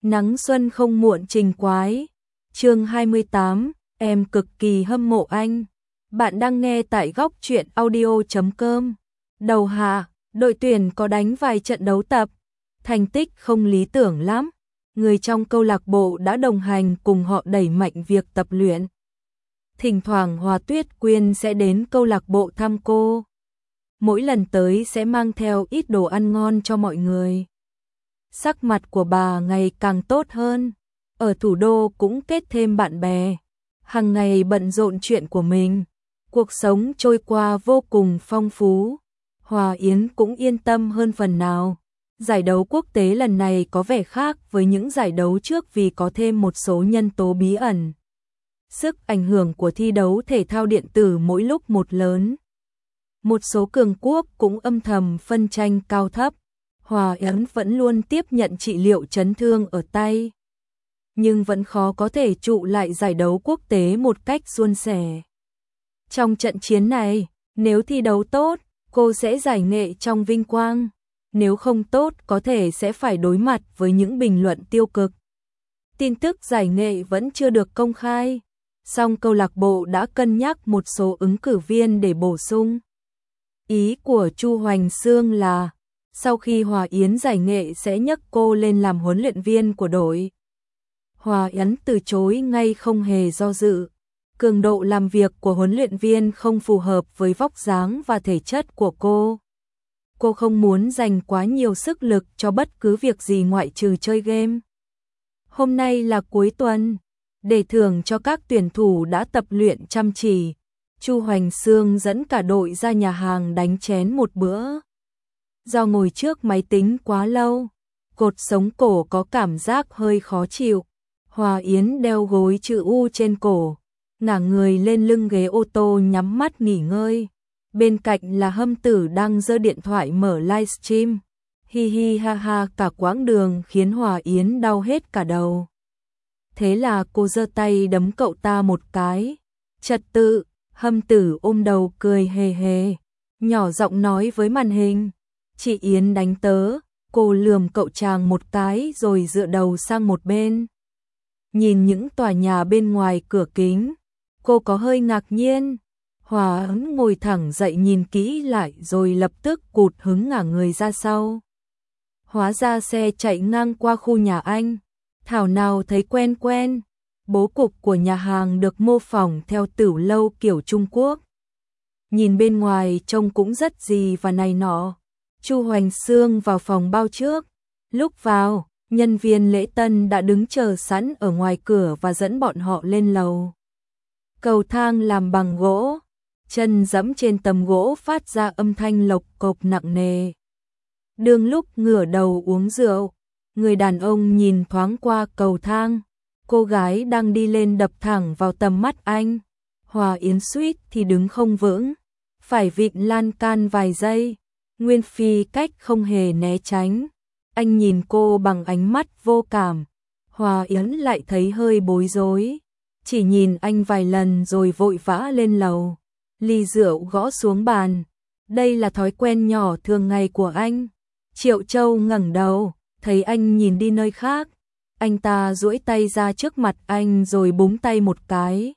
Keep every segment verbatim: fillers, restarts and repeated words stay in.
Nắng xuân không muộn trình quái. Chương hai mươi tám, em cực kỳ hâm mộ anh. Bạn đang nghe tại góc truyện audio chấm com. Đầu hạ, đội tuyển có đánh vài trận đấu tập, thành tích không lý tưởng lắm. Người trong câu lạc bộ đã đồng hành cùng họ đẩy mạnh việc tập luyện. Thỉnh thoảng Hòa Tuyết Quyên sẽ đến câu lạc bộ thăm cô. Mỗi lần tới sẽ mang theo ít đồ ăn ngon cho mọi người. Sắc mặt của bà ngày càng tốt hơn, ở thủ đô cũng kết thêm bạn bè, hàng ngày bận rộn chuyện của mình, cuộc sống trôi qua vô cùng phong phú. Hòa Yến cũng yên tâm hơn phần nào. Giải đấu quốc tế lần này có vẻ khác với những giải đấu trước vì có thêm một số nhân tố bí ẩn. Sức ảnh hưởng của thi đấu thể thao điện tử mỗi lúc một lớn. Một số cường quốc cũng âm thầm phân tranh cao thấp. Hòa Yến vẫn luôn tiếp nhận trị liệu chấn thương ở tay, nhưng vẫn khó có thể trụ lại giải đấu quốc tế một cách suôn sẻ. Trong trận chiến này, nếu thi đấu tốt, cô sẽ giải nghệ trong vinh quang. Nếu không tốt có thể sẽ phải đối mặt với những bình luận tiêu cực. Tin tức giải nghệ vẫn chưa được công khai, song câu lạc bộ đã cân nhắc một số ứng cử viên để bổ sung. Ý của Chu Hoành Xương là sau khi Hòa Yến giải nghệ sẽ nhấc cô lên làm huấn luyện viên của đội. Hòa Yến từ chối ngay không hề do dự. Cường độ làm việc của huấn luyện viên không phù hợp với vóc dáng và thể chất của cô. Cô không muốn dành quá nhiều sức lực cho bất cứ việc gì ngoại trừ chơi game. Hôm nay là cuối tuần, để thưởng cho các tuyển thủ đã tập luyện chăm chỉ, Chu Hoành Xương dẫn cả đội ra nhà hàng đánh chén một bữa. Do ngồi trước máy tính quá lâu, cột sống cổ có cảm giác hơi khó chịu. Hòa Yến đeo gối chữ U trên cổ, ngả người lên lưng ghế ô tô nhắm mắt nghỉ ngơi. Bên cạnh là Hâm Tử đang giơ điện thoại mở livestream. Hi hi ha ha cả quãng đường khiến Hòa Yến đau hết cả đầu. Thế là cô giơ tay đấm cậu ta một cái. Trật tự. Hâm Tử ôm đầu cười hề hề, nhỏ giọng nói với màn hình. Chị Yến đánh tớ. Cô lườm cậu chàng một cái rồi dựa đầu sang một bên. Nhìn những tòa nhà bên ngoài cửa kính, cô có hơi ngạc nhiên. Hòa Yến ngồi thẳng dậy nhìn kỹ lại rồi lập tức cụt hứng ngả người ra sau. Hóa ra xe chạy ngang qua khu nhà anh. Thảo nào thấy quen quen. Bố cục của nhà hàng được mô phỏng theo tửu lâu kiểu Trung Quốc. Nhìn bên ngoài trông cũng rất gì và này nọ. Chu Hoành Xương vào phòng bao trước. Lúc vào, nhân viên lễ tân đã đứng chờ sẵn ở ngoài cửa và dẫn bọn họ lên lầu. Cầu thang làm bằng gỗ, chân dẫm trên tấm gỗ phát ra âm thanh lộc cộc nặng nề. Đương lúc ngửa đầu uống rượu, người đàn ông nhìn thoáng qua cầu thang. Cô gái đang đi lên đập thẳng vào tầm mắt anh. Hòa Yến suýt thì đứng không vững, phải vịn lan can vài giây. Nguyên Phi cách không hề né tránh. Anh nhìn cô bằng ánh mắt vô cảm. Hòa Yến lại thấy hơi bối rối. Chỉ nhìn anh vài lần rồi vội vã lên lầu. Ly rượu gõ xuống bàn. Đây là thói quen nhỏ thường ngày của anh. Triệu Châu ngẩng đầu, thấy anh nhìn đi nơi khác. Anh ta duỗi tay ra trước mặt anh rồi búng tay một cái.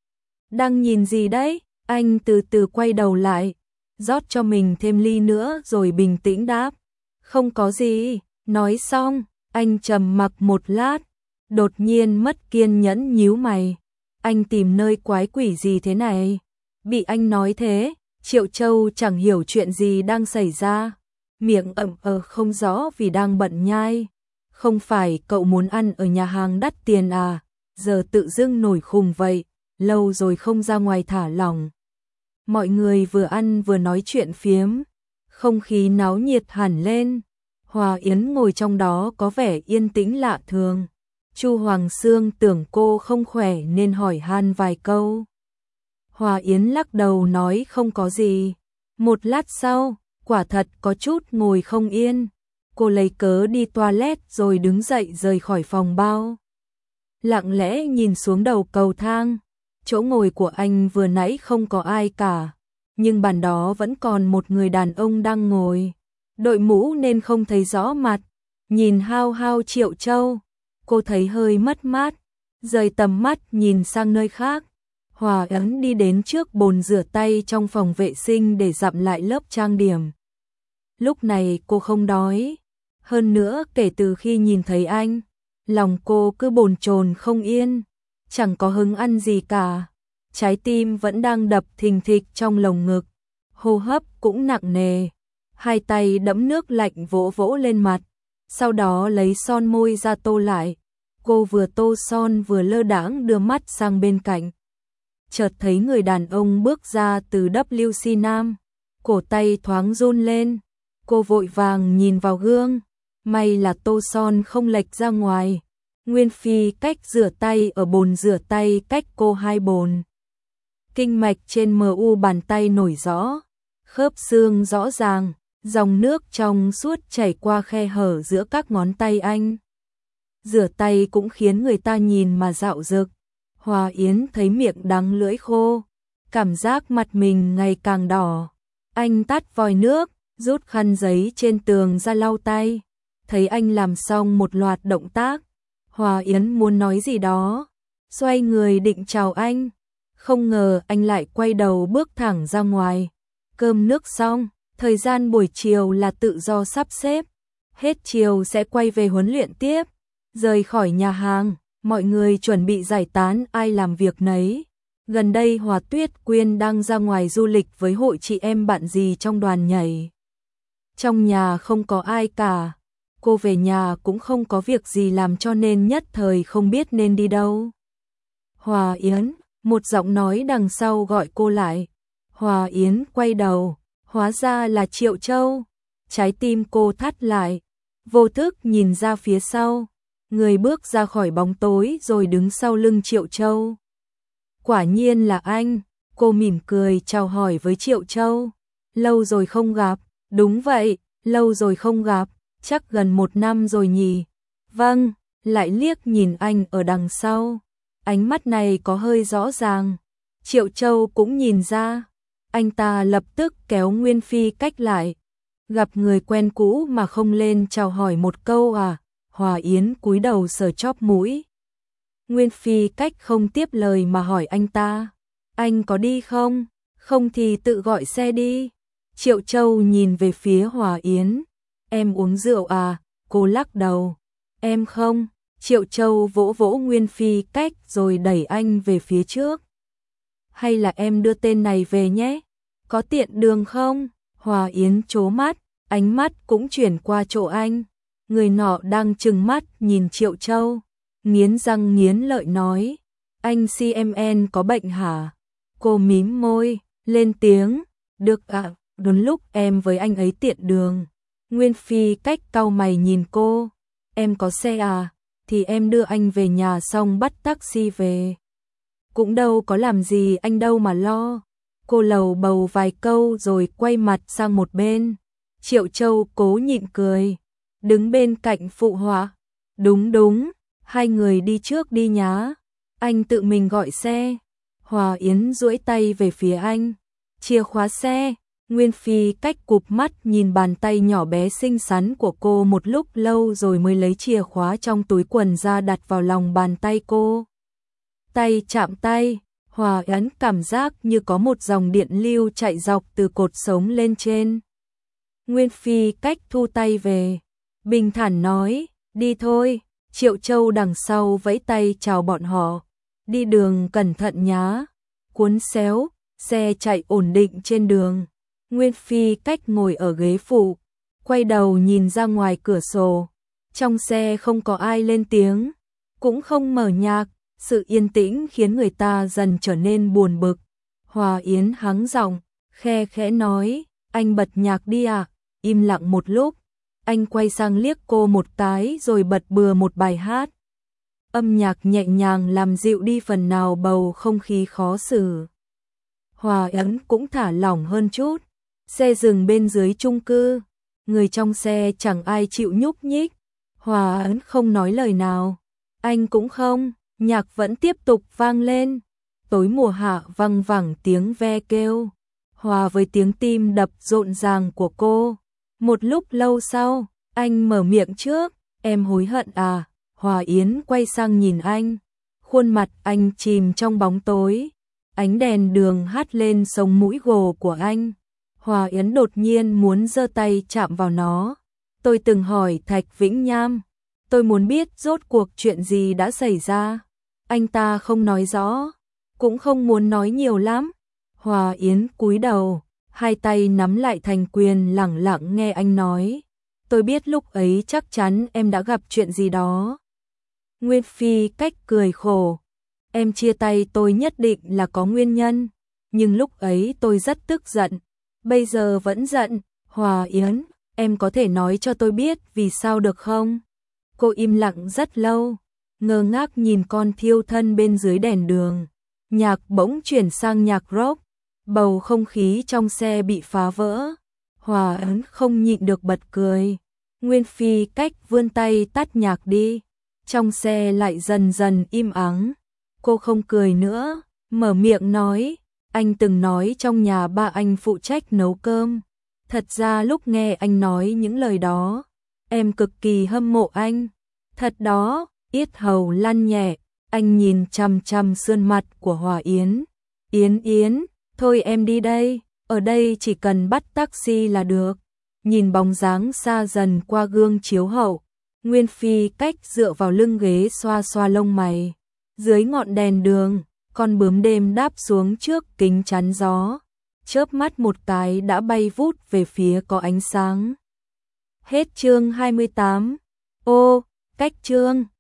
Đang nhìn gì đấy? Anh từ từ quay đầu lại, rót cho mình thêm ly nữa rồi bình tĩnh đáp. Không có gì. Nói xong, anh trầm mặc một lát, đột nhiên mất kiên nhẫn nhíu mày. Anh tìm nơi quái quỷ gì thế này? Bị anh nói thế, Triệu Châu chẳng hiểu chuyện gì đang xảy ra. Miệng ậm ờ không rõ vì đang bận nhai. Không phải cậu muốn ăn ở nhà hàng đắt tiền à? Giờ tự dưng nổi khùng vậy, lâu rồi không ra ngoài thả lỏng. Mọi người vừa ăn vừa nói chuyện phiếm, không khí náo nhiệt hẳn lên. Hòa Yến ngồi trong đó có vẻ yên tĩnh lạ thường. Chu Hoành Xương tưởng cô không khỏe nên hỏi han vài câu. Hòa Yến lắc đầu nói không có gì. Một lát sau, quả thật có chút ngồi không yên. Cô lấy cớ đi toilet rồi đứng dậy rời khỏi phòng bao. Lặng lẽ nhìn xuống đầu cầu thang. Chỗ ngồi của anh vừa nãy không có ai cả, nhưng bàn đó vẫn còn một người đàn ông đang ngồi. Đội mũ nên không thấy rõ mặt. Nhìn hao hao Triệu Châu, Cô thấy hơi mất mát, rời tầm mắt nhìn sang nơi khác. Hòa Yến đi đến trước bồn rửa tay trong phòng vệ sinh để dặm lại lớp trang điểm. Lúc này cô không đói. Hơn nữa kể từ khi nhìn thấy anh, lòng cô cứ bồn chồn không yên, chẳng có hứng ăn gì cả. Trái tim vẫn đang đập thình thịch trong lồng ngực, hô hấp cũng nặng nề. Hai tay đẫm nước lạnh vỗ vỗ lên mặt, sau đó lấy son môi ra tô lại. Cô vừa tô son vừa lơ đãng đưa mắt sang bên cạnh. Chợt thấy người đàn ông bước ra từ W C Nam, cổ tay thoáng run lên. Cô vội vàng nhìn vào gương, may là tô son không lệch ra ngoài. Nguyên Phi cách rửa tay ở bồn rửa tay cách cô hai bồn. Kinh mạch trên mờ u bàn tay nổi rõ, khớp xương rõ ràng, dòng nước trong suốt chảy qua khe hở giữa các ngón tay anh. Rửa tay cũng khiến người ta nhìn mà dạo dực. Hòa Yến thấy miệng đắng lưỡi khô, cảm giác mặt mình ngày càng đỏ. Anh tắt vòi nước, rút khăn giấy trên tường ra lau tay. Thấy anh làm xong một loạt động tác, Hòa Yến muốn nói gì đó, xoay người định chào anh. Không ngờ anh lại quay đầu bước thẳng ra ngoài. Cơm nước xong, thời gian buổi chiều là tự do sắp xếp. Hết chiều sẽ quay về huấn luyện tiếp. Rời khỏi nhà hàng, mọi người chuẩn bị giải tán ai làm việc nấy. Gần đây Hòa Tuyết Quyên đang ra ngoài du lịch với hội chị em bạn gì trong đoàn nhảy. Trong nhà không có ai cả. Cô về nhà cũng không có việc gì làm cho nên nhất thời không biết nên đi đâu. Hòa Yến, một giọng nói đằng sau gọi cô lại. Hòa Yến quay đầu, hóa ra là Triệu Châu. Trái tim cô thắt lại, vô thức nhìn ra phía sau. Người bước ra khỏi bóng tối rồi đứng sau lưng Triệu Châu. Quả nhiên là anh, cô mỉm cười chào hỏi với Triệu Châu. Lâu rồi không gặp, đúng vậy, lâu rồi không gặp, chắc gần một năm rồi nhỉ. Vâng, lại liếc nhìn anh ở đằng sau. Ánh mắt này có hơi rõ ràng. Triệu Châu cũng nhìn ra. Anh ta lập tức kéo Nguyên Phi cách lại. Gặp người quen cũ mà không lên chào hỏi một câu à? Hòa Yến cúi đầu sờ chóp mũi. Nguyên Phi cách không tiếp lời mà hỏi anh ta. Anh có đi không? Không thì tự gọi xe đi. Triệu Châu nhìn về phía Hòa Yến. Em uống rượu à? Cô lắc đầu. Em không. Triệu Châu vỗ vỗ Nguyên Phi cách rồi đẩy anh về phía trước. Hay là em đưa tên này về nhé? Có tiện đường không? Hòa Yến trố mắt, ánh mắt cũng chuyển qua chỗ anh. Người nọ đang trừng mắt nhìn Triệu Châu, nghiến răng nghiến lợi nói. Anh xê em en có bệnh hả? Cô mím môi, lên tiếng. Được ạ, à, đúng lúc em với anh ấy tiện đường. Nguyên Phi cách cau mày nhìn cô. Em có xe à? Thì em đưa anh về nhà xong bắt taxi về. Cũng đâu có làm gì anh đâu mà lo. Cô lầu bầu vài câu rồi quay mặt sang một bên. Triệu Châu cố nhịn cười, đứng bên cạnh phụ họa. Đúng đúng, hai người đi trước đi nhá. Anh tự mình gọi xe. Hòa Yến duỗi tay về phía anh. Chìa khóa xe. Nguyên Phi cách cụp mắt nhìn bàn tay nhỏ bé xinh xắn của cô một lúc lâu rồi mới lấy chìa khóa trong túi quần ra đặt vào lòng bàn tay cô. Tay chạm tay, Hòa Yến cảm giác như có một dòng điện lưu chạy dọc từ cột sống lên trên. Nguyên Phi cách thu tay về, bình thản nói, đi thôi. Triệu Châu đằng sau vẫy tay chào bọn họ. Đi đường cẩn thận nhá. Cuốn xéo, xe chạy ổn định trên đường. Nguyên Phi cách ngồi ở ghế phụ, quay đầu nhìn ra ngoài cửa sổ. Trong xe không có ai lên tiếng, cũng không mở nhạc. Sự yên tĩnh khiến người ta dần trở nên buồn bực. Hòa Yến hắng giọng, khe khẽ nói, anh bật nhạc đi à? Im lặng một lúc, anh quay sang liếc cô một cái rồi bật bừa một bài hát. Âm nhạc nhẹ nhàng làm dịu đi phần nào bầu không khí khó xử. Hòa Yến cũng thả lỏng hơn chút. Xe dừng bên dưới chung cư, người trong xe chẳng ai chịu nhúc nhích. Hòa Yến không nói lời nào, anh cũng không. Nhạc vẫn tiếp tục vang lên. Tối mùa hạ văng vẳng tiếng ve kêu, hòa với tiếng tim đập rộn ràng của cô. Một lúc lâu sau, anh mở miệng trước, em hối hận à? Hòa Yến quay sang nhìn anh, khuôn mặt anh chìm trong bóng tối, ánh đèn đường hắt lên sống mũi gồ của anh. Hòa Yến đột nhiên muốn giơ tay chạm vào nó. Tôi từng hỏi Thạch Vĩnh Nham, tôi muốn biết rốt cuộc chuyện gì đã xảy ra. Anh ta không nói rõ, cũng không muốn nói nhiều lắm. Hòa Yến cúi đầu, hai tay nắm lại thành quyền lẳng lặng nghe anh nói. Tôi biết lúc ấy chắc chắn em đã gặp chuyện gì đó. Nguyên Phi Cách cười khổ. Em chia tay tôi nhất định là có nguyên nhân, nhưng lúc ấy tôi rất tức giận, bây giờ vẫn giận. Hòa Yến, em có thể nói cho tôi biết vì sao được không? Cô im lặng rất lâu, ngơ ngác nhìn con thiêu thân bên dưới đèn đường. Nhạc bỗng chuyển sang nhạc rock, bầu không khí trong xe bị phá vỡ. Hòa Yến không nhịn được bật cười. Nguyên Phi Cách vươn tay tắt nhạc đi, trong xe lại dần dần im ắng. Cô không cười nữa, mở miệng nói, anh từng nói trong nhà ba anh phụ trách nấu cơm. Thật ra lúc nghe anh nói những lời đó, em cực kỳ hâm mộ anh. Thật đó, yết hầu lăn nhẹ, anh nhìn chằm chằm sườn mặt của Hòa Yến. Yến Yến, thôi em đi đây, ở đây chỉ cần bắt taxi là được. Nhìn bóng dáng xa dần qua gương chiếu hậu, Nguyên Phi Cách dựa vào lưng ghế xoa xoa lông mày. Dưới ngọn đèn đường, con bướm đêm đáp xuống trước kính chắn gió, chớp mắt một cái đã bay vút về phía có ánh sáng. Hết chương hai mươi tám. Ô, Cách chương